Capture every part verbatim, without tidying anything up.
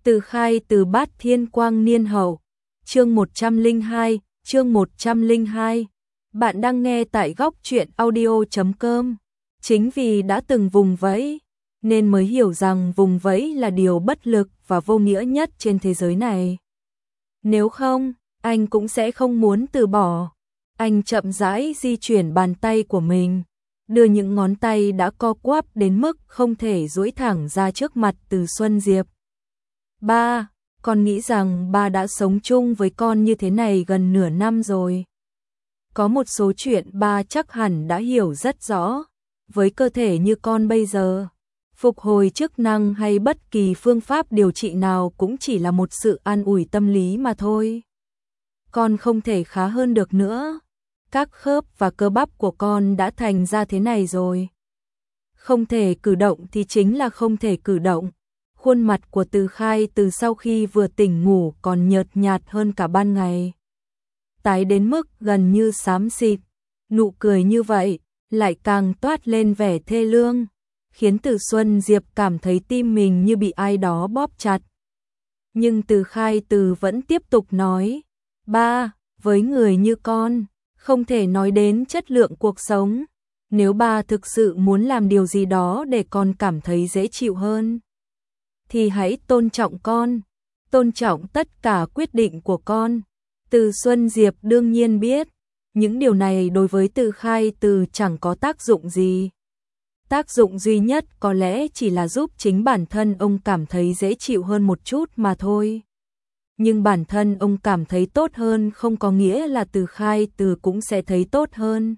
Từ Khai Từ Bát Thiên Quang Niên Hậu, chương một trăm lẻ hai, chương một trăm lẻ hai. Bạn đang nghe tại góc truyện audio chấm com. Chính vì đã từng vùng vẫy, nên mới hiểu rằng vùng vẫy là điều bất lực và vô nghĩa nhất trên thế giới này. Nếu không, anh cũng sẽ không muốn từ bỏ. Anh chậm rãi di chuyển bàn tay của mình, đưa những ngón tay đã co quắp đến mức không thể duỗi thẳng ra trước mặt Từ Xuân Diệp. Ba, con nghĩ rằng ba đã sống chung với con như thế này gần nửa năm rồi. Có một số chuyện ba chắc hẳn đã hiểu rất rõ. Với cơ thể như con bây giờ, phục hồi chức năng hay bất kỳ phương pháp điều trị nào cũng chỉ là một sự an ủi tâm lý mà thôi. Con không thể khá hơn được nữa. Các khớp và cơ bắp của con đã thành ra thế này rồi. Không thể cử động thì chính là không thể cử động. Khuôn mặt của Từ Khai từ sau khi vừa tỉnh ngủ còn nhợt nhạt hơn cả ban ngày. Tái đến mức gần như xám xịt. Nụ cười như vậy lại càng toát lên vẻ thê lương, khiến Từ Xuân Diệp cảm thấy tim mình như bị ai đó bóp chặt. Nhưng Từ Khai Từ vẫn tiếp tục nói, ba, với người như con, không thể nói đến chất lượng cuộc sống. Nếu ba thực sự muốn làm điều gì đó để con cảm thấy dễ chịu hơn, thì hãy tôn trọng con, tôn trọng tất cả quyết định của con. Từ Xuân Diệp đương nhiên biết, những điều này đối với Từ Khai Từ chẳng có tác dụng gì. Tác dụng duy nhất có lẽ chỉ là giúp chính bản thân ông cảm thấy dễ chịu hơn một chút mà thôi. Nhưng bản thân ông cảm thấy tốt hơn không có nghĩa là Từ Khai Từ cũng sẽ thấy tốt hơn.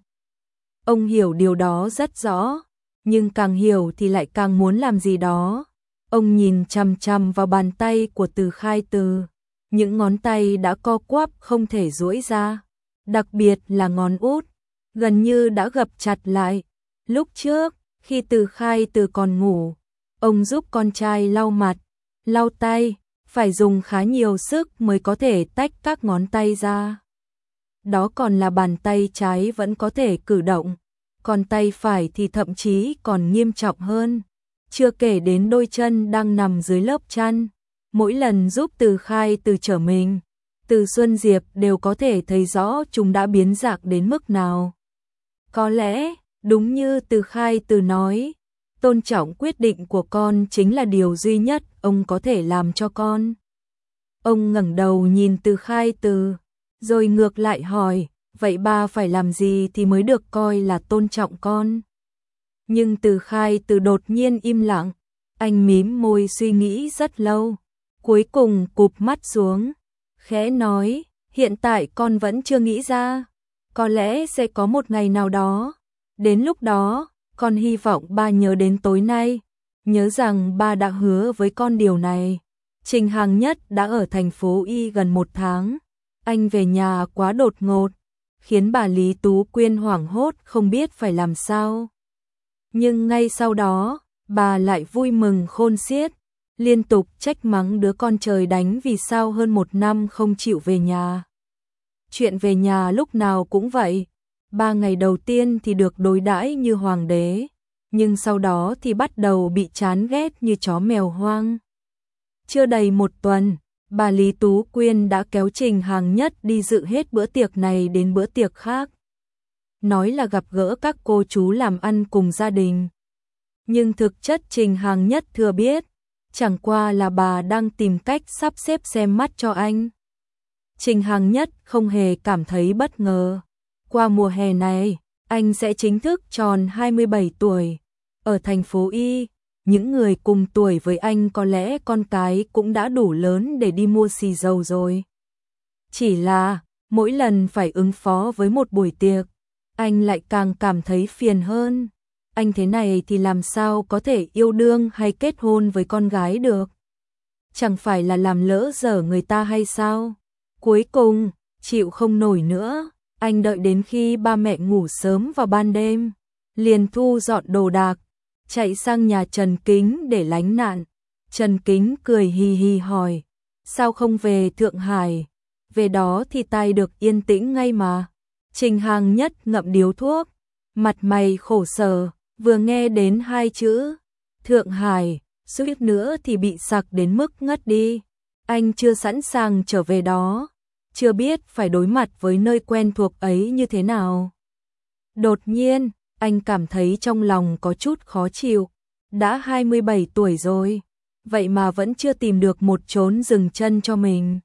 Ông hiểu điều đó rất rõ, nhưng càng hiểu thì lại càng muốn làm gì đó. Ông nhìn chằm chằm vào bàn tay của Từ Khai Từ, những ngón tay đã co quắp không thể duỗi ra, đặc biệt là ngón út, gần như đã gập chặt lại. Lúc trước, khi Từ Khai Từ còn ngủ, ông giúp con trai lau mặt, lau tay, phải dùng khá nhiều sức mới có thể tách các ngón tay ra. Đó còn là bàn tay trái vẫn có thể cử động, còn tay phải thì thậm chí còn nghiêm trọng hơn. Chưa kể đến đôi chân đang nằm dưới lớp chăn. Mỗi lần giúp Từ Khai Từ trở mình, Từ Xuân Diệp đều có thể thấy rõ chúng đã biến dạng đến mức nào. Có lẽ, đúng như Từ Khai Từ nói, tôn trọng quyết định của con chính là điều duy nhất ông có thể làm cho con. Ông ngẩng đầu nhìn Từ Khai Từ, rồi ngược lại hỏi, vậy ba phải làm gì thì mới được coi là tôn trọng con? Nhưng Từ Khai Từ đột nhiên im lặng, anh mím môi suy nghĩ rất lâu, cuối cùng cụp mắt xuống, khẽ nói, hiện tại con vẫn chưa nghĩ ra, có lẽ sẽ có một ngày nào đó, đến lúc đó, con hy vọng ba nhớ đến tối nay, nhớ rằng ba đã hứa với con điều này. Trình Hàng Nhất đã ở thành phố Y gần một tháng, anh về nhà quá đột ngột, khiến bà Lý Tú Quyên hoảng hốt không biết phải làm sao. Nhưng ngay sau đó, bà lại vui mừng khôn xiết, liên tục trách mắng đứa con trời đánh vì sao hơn một năm không chịu về nhà. Chuyện về nhà lúc nào cũng vậy, ba ngày đầu tiên thì được đối đãi như hoàng đế, nhưng sau đó thì bắt đầu bị chán ghét như chó mèo hoang. Chưa đầy một tuần, bà Lý Tú Quyên đã kéo Trình Hàng Nhất đi dự hết bữa tiệc này đến bữa tiệc khác. Nói là gặp gỡ các cô chú làm ăn cùng gia đình. Nhưng thực chất Trình Hàng Nhất thừa biết, chẳng qua là bà đang tìm cách sắp xếp xem mắt cho anh. Trình Hàng Nhất không hề cảm thấy bất ngờ. Qua mùa hè này, anh sẽ chính thức tròn hai mươi bảy tuổi. Ở thành phố Y, những người cùng tuổi với anh có lẽ con cái cũng đã đủ lớn để đi mua xì dầu rồi. Chỉ là, mỗi lần phải ứng phó với một buổi tiệc, anh lại càng cảm thấy phiền hơn. Anh thế này thì làm sao có thể yêu đương hay kết hôn với con gái được? Chẳng phải là làm lỡ dở người ta hay sao? Cuối cùng, chịu không nổi nữa, anh đợi đến khi ba mẹ ngủ sớm vào ban đêm, liền thu dọn đồ đạc, chạy sang nhà Trần Kính để lánh nạn. Trần Kính cười hì hì hỏi, sao không về Thượng Hải? Về đó thì tai được yên tĩnh ngay mà. Trình Hàng Nhất ngậm điếu thuốc, mặt mày khổ sở, vừa nghe đến hai chữ Thượng Hải, suýt nữa thì bị sặc đến mức ngất đi. Anh chưa sẵn sàng trở về đó, chưa biết phải đối mặt với nơi quen thuộc ấy như thế nào. Đột nhiên, anh cảm thấy trong lòng có chút khó chịu. Đã hai mươi bảy tuổi rồi, vậy mà vẫn chưa tìm được một chốn dừng chân cho mình.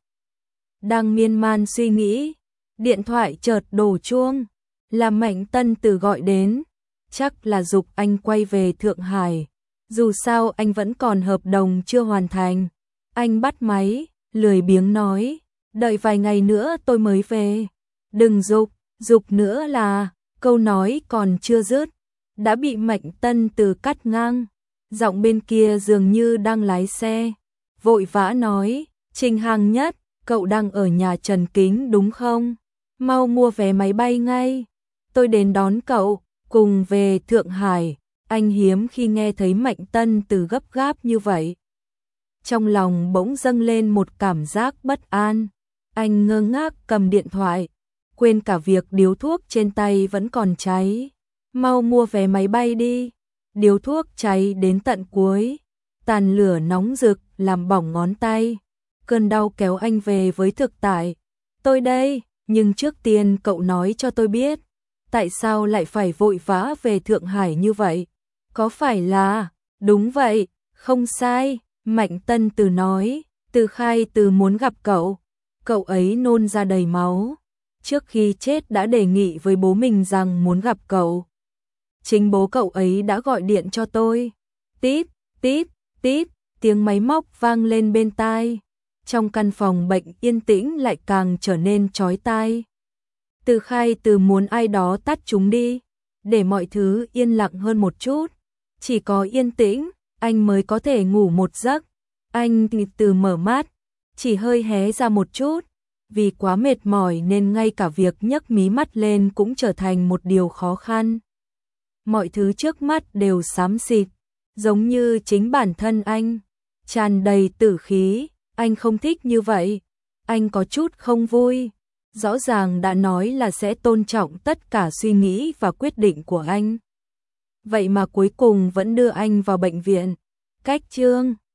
Đang miên man suy nghĩ, điện thoại chợt đổ chuông, là Mạnh Tân Từ gọi đến, chắc là giục anh quay về Thượng Hải. Dù sao anh vẫn còn hợp đồng chưa hoàn thành. Anh bắt máy, lười biếng nói, đợi vài ngày nữa tôi mới về. Đừng giục, giục nữa là, câu nói còn chưa dứt, đã bị Mạnh Tân Từ cắt ngang. Giọng bên kia dường như đang lái xe, vội vã nói, Trình Hàng Nhất, cậu đang ở nhà Trần Kính đúng không? Mau mua vé máy bay ngay, tôi đến đón cậu, cùng về Thượng Hải. Anh hiếm khi nghe thấy Mạnh Tân Từ gấp gáp như vậy. Trong lòng bỗng dâng lên một cảm giác bất an, anh ngơ ngác cầm điện thoại, quên cả việc điếu thuốc trên tay vẫn còn cháy. Mau mua vé máy bay đi. Điếu thuốc cháy đến tận cuối, tàn lửa nóng rực làm bỏng ngón tay. Cơn đau kéo anh về với thực tại. Tôi đây, nhưng trước tiên cậu nói cho tôi biết, tại sao lại phải vội vã về Thượng Hải như vậy? Có phải là... Đúng vậy, không sai, Mạnh Tân Từ nói, Từ Khai Từ muốn gặp cậu. Cậu ấy nôn ra đầy máu. Trước khi chết đã đề nghị với bố mình rằng muốn gặp cậu. Chính bố cậu ấy đã gọi điện cho tôi. Tít, tít, tít, tiếng máy móc vang lên bên tai. Trong căn phòng bệnh yên tĩnh lại càng trở nên chói tai. Từ Khai Từ muốn ai đó tắt chúng đi, để mọi thứ yên lặng hơn một chút. Chỉ có yên tĩnh, anh mới có thể ngủ một giấc. Anh từ mở mắt, chỉ hơi hé ra một chút. Vì quá mệt mỏi nên ngay cả việc nhấc mí mắt lên cũng trở thành một điều khó khăn. Mọi thứ trước mắt đều xám xịt, giống như chính bản thân anh, tràn đầy tử khí. Anh không thích như vậy, anh có chút không vui. Rõ ràng đã nói là sẽ tôn trọng tất cả suy nghĩ và quyết định của anh. Vậy mà cuối cùng vẫn đưa anh vào bệnh viện. Cách chương